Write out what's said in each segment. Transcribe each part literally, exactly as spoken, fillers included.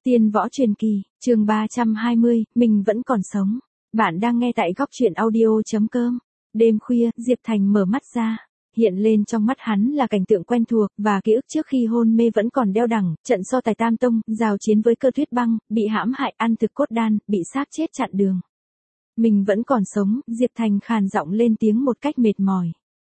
Tiên võ truyền kỳ, chương ba trăm hai mươi, mình vẫn còn sống. Bạn đang nghe tại góc truyện audio chấm com. Đêm khuya, Diệp Thành mở mắt ra. Hiện lên trong mắt hắn là cảnh tượng quen thuộc, và ký ức trước khi hôn mê vẫn còn đeo đẳng, trận so tài Tam Tông, giao chiến với Cơ Tuyết Băng, bị hãm hại ăn thực cốt đan, bị xác chết chặn đường. Mình vẫn còn sống, Diệp Thành khàn giọng lên tiếng một cách mệt mỏi.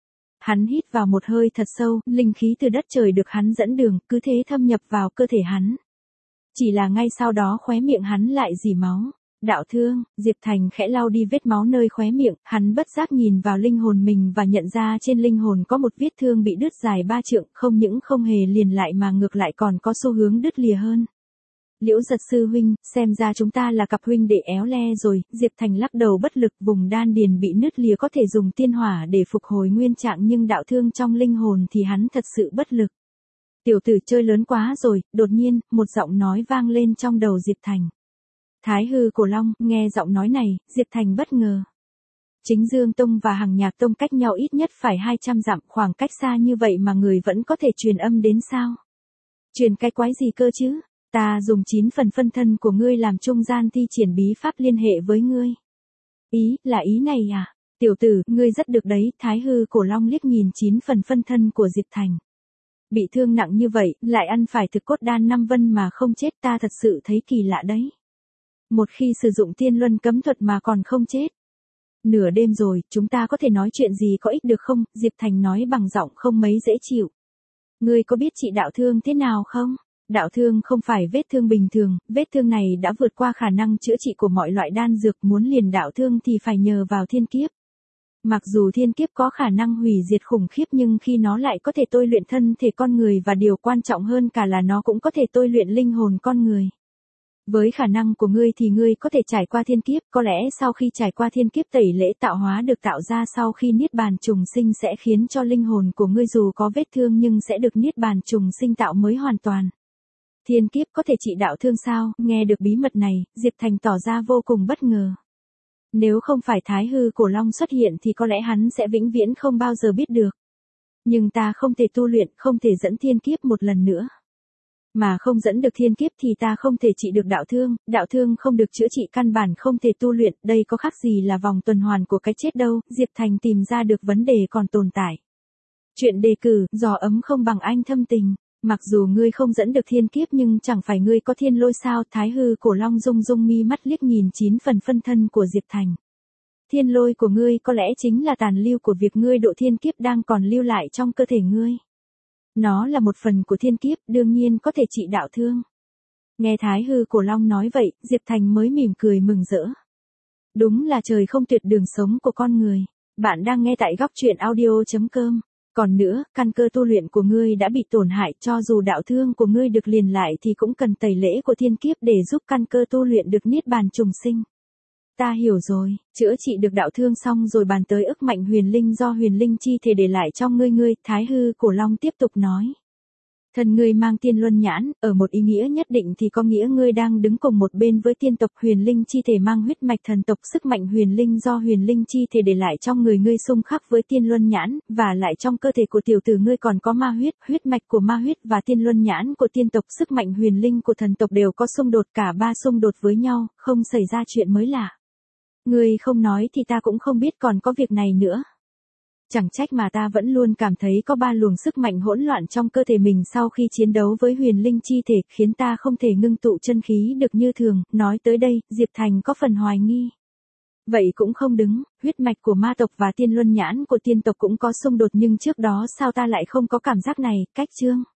Hắn hít vào một hơi thật sâu, linh khí từ đất trời được hắn dẫn đường, cứ thế thâm nhập vào cơ thể hắn. Chỉ là ngay sau đó khóe miệng hắn lại rỉ máu. Đạo thương, Diệp Thành khẽ lau đi vết máu nơi khóe miệng, hắn bất giác nhìn vào linh hồn mình và nhận ra trên linh hồn có một vết thương bị đứt dài ba trượng, không những không hề liền lại mà ngược lại còn có xu hướng đứt lìa hơn. Liễu Giật sư huynh, xem ra chúng ta là cặp huynh đệ éo le rồi. Diệp Thành lắc đầu bất lực, vùng đan điền bị nứt lìa có thể dùng tiên hỏa để phục hồi nguyên trạng, nhưng đạo thương trong linh hồn thì hắn thật sự bất lực. Tiểu tử chơi lớn quá rồi. Đột nhiên, một giọng nói vang lên trong đầu Diệp Thành. Thái hư cổ long. Nghe giọng nói này, Diệp Thành bất ngờ. Chính Dương Tông và Hằng Nhạc Tông cách nhau ít nhất phải hai trăm dặm, khoảng cách xa như vậy mà người vẫn có thể truyền âm đến sao? Truyền cái quái gì cơ chứ? Ta dùng chín phần phân thân của ngươi làm trung gian thi triển bí pháp liên hệ với ngươi. Ý, là ý này à? Tiểu tử, ngươi rất được đấy. Thái hư cổ long liếc nhìn chín phần phân thân của Diệp Thành. Bị thương nặng như vậy, lại ăn phải thực cốt đan năm vân mà không chết, ta thật sự thấy kỳ lạ đấy. Một khi sử dụng tiên luân cấm thuật mà còn không chết. Nửa đêm rồi, chúng ta có thể nói chuyện gì có ích được không? Diệp Thành nói bằng giọng không mấy dễ chịu. Ngươi có biết trị đạo thương thế nào không? Đạo thương không phải vết thương bình thường, vết thương này đã vượt qua khả năng chữa trị của mọi loại đan dược, muốn liền đạo thương thì phải nhờ vào thiên kiếp. Mặc dù thiên kiếp có khả năng hủy diệt khủng khiếp, nhưng khi nó lại có thể tôi luyện thân thể con người, và điều quan trọng hơn cả là nó cũng có thể tôi luyện linh hồn con người. Với khả năng của ngươi thì ngươi có thể trải qua thiên kiếp, có lẽ sau khi trải qua thiên kiếp tẩy lễ tạo hóa được tạo ra sau khi niết bàn trùng sinh sẽ khiến cho linh hồn của ngươi dù có vết thương nhưng sẽ được niết bàn trùng sinh tạo mới hoàn toàn. Thiên kiếp có thể trị đạo thương sao? Nghe được bí mật này, Diệp Thành tỏ ra vô cùng bất ngờ. Nếu không phải Thái hư cổ long xuất hiện thì có lẽ hắn sẽ vĩnh viễn không bao giờ biết được. Nhưng ta không thể tu luyện, không thể dẫn thiên kiếp một lần nữa. Mà không dẫn được thiên kiếp thì ta không thể trị được đạo thương, đạo thương không được chữa trị căn bản không thể tu luyện, đây có khác gì là vòng tuần hoàn của cái chết đâu. Diệp Thành tìm ra được vấn đề còn tồn tại. Chuyện đề cử, gió ấm không bằng anh thâm tình. Mặc dù ngươi không dẫn được thiên kiếp nhưng chẳng phải ngươi có thiên lôi sao? Thái hư cổ long rung rung mi mắt liếc nhìn chín phần phân thân của Diệp Thành. Thiên lôi của ngươi có lẽ chính là tàn lưu của việc ngươi độ thiên kiếp đang còn lưu lại trong cơ thể ngươi. Nó là một phần của thiên kiếp, đương nhiên có thể trị đạo thương. Nghe Thái hư cổ long nói vậy, Diệp Thành mới mỉm cười mừng rỡ. Đúng là trời không tuyệt đường sống của con người. Bạn đang nghe tại góc truyện audio chấm com. Còn nữa, căn cơ tu luyện của ngươi đã bị tổn hại, cho dù đạo thương của ngươi được liền lại thì cũng cần tẩy lễ của thiên kiếp để giúp căn cơ tu luyện được niết bàn trùng sinh. Ta hiểu rồi, chữa trị được đạo thương xong rồi bàn tới ức mạnh huyền linh do huyền linh chi thể để lại trong ngươi ngươi. Thái hư cổ long tiếp tục nói. Thần ngươi mang tiên luân nhãn, ở một ý nghĩa nhất định thì có nghĩa ngươi đang đứng cùng một bên với tiên tộc. Huyền linh chi thể mang huyết mạch thần tộc, sức mạnh huyền linh do huyền linh chi thể để lại trong người ngươi xung khắc với tiên luân nhãn, và lại trong cơ thể của tiểu tử ngươi còn có ma huyết, huyết mạch của ma huyết và tiên luân nhãn của tiên tộc, sức mạnh huyền linh của thần tộc đều có xung đột, cả ba xung đột với nhau, không xảy ra chuyện mới lạ. Ngươi không nói thì ta cũng không biết còn có việc này nữa. Chẳng trách mà ta vẫn luôn cảm thấy có ba luồng sức mạnh hỗn loạn trong cơ thể mình sau khi chiến đấu với huyền linh chi thể, khiến ta không thể ngưng tụ chân khí được như thường. Nói tới đây, Diệp Thành có phần hoài nghi. Vậy cũng không đứng, huyết mạch của ma tộc và tiên luân nhãn của tiên tộc cũng có xung đột, nhưng trước đó sao ta lại không có cảm giác này? Cách chương